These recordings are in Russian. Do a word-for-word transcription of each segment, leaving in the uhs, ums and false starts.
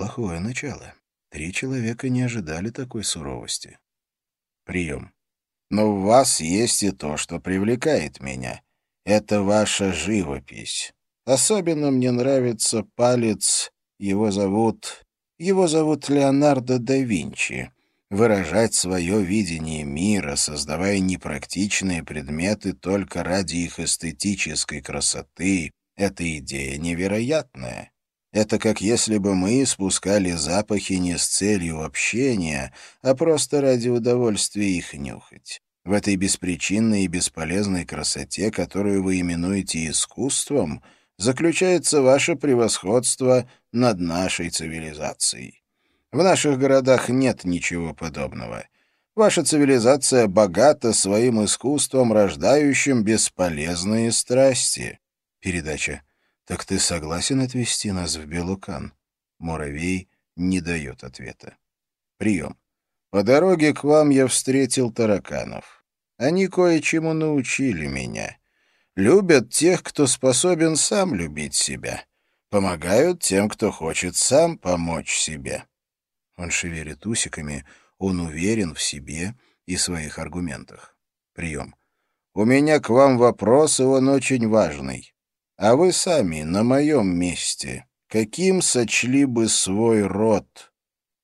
Плохое начало. Три человека не ожидали такой суровости. Прием. Но в вас есть и то, что привлекает меня. Это ваша живопись. Особенно мне нравится палец, его зовут... Его зовут Леонардо да Винчи. Выражать свое видение мира, создавая непрактичные предметы только ради их эстетической красоты, эта идея невероятная. Это как если бы мы испускали запахи не с целью общения, а просто ради удовольствия их нюхать. В этой беспричинной и бесполезной красоте, которую вы именуете искусством, заключается ваше превосходство над нашей цивилизацией. В наших городах нет ничего подобного. Ваша цивилизация богата своим искусством, рождающим бесполезные страсти. Передача. «Так ты согласен отвезти нас в Белукан?» Муравей не дает ответа. Прием. По дороге к вам я встретил тараканов. Они кое-чему научили меня. Любят тех, кто способен сам любить себя. Помогают тем, кто хочет сам помочь себе. Он шевелит усиками, он уверен в себе и своих аргументах. Прием. У меня к вам вопрос, и он очень важный. А вы сами на моем месте каким сочли бы свой род?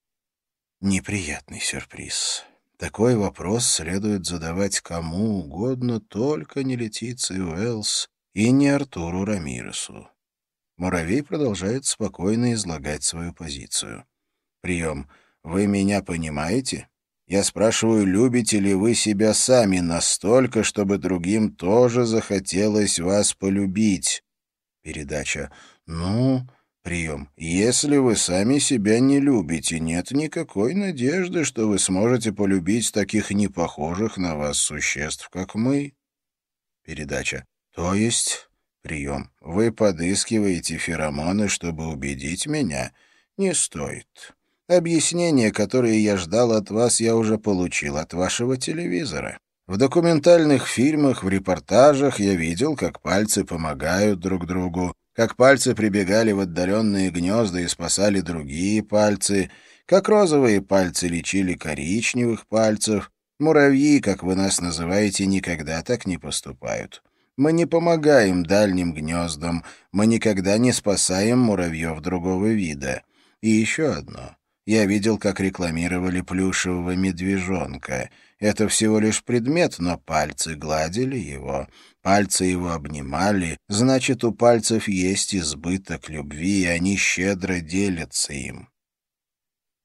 Неприятный сюрприз. Такой вопрос следует задавать кому угодно, только не Летиции Уэллс и не Артуру Рамиресу. Муравей продолжает спокойно излагать свою позицию. Прием. Вы меня понимаете? Я спрашиваю, любите ли вы себя сами настолько, чтобы другим тоже захотелось вас полюбить? Передача. Ну... Прием. Если вы сами себя не любите, нет никакой надежды, что вы сможете полюбить таких непохожих на вас существ, как мы. Передача. То есть... Прием. Вы подыскиваете феромоны, чтобы убедить меня? Не стоит. Объяснения, которые я ждал от вас, я уже получил от вашего телевизора. В документальных фильмах, в репортажах я видел, как пальцы помогают друг другу, как пальцы прибегали в отдаленные гнезда и спасали другие пальцы, как розовые пальцы лечили коричневых пальцев. Муравьи, как вы нас называете, никогда так не поступают. Мы не помогаем дальним гнездам, мы никогда не спасаем муравьев другого вида. И еще одно. Я видел, как рекламировали плюшевого медвежонка. Это всего лишь предмет, но пальцы гладили его, пальцы его обнимали. Значит, у пальцев есть избыток любви, и они щедро делятся им.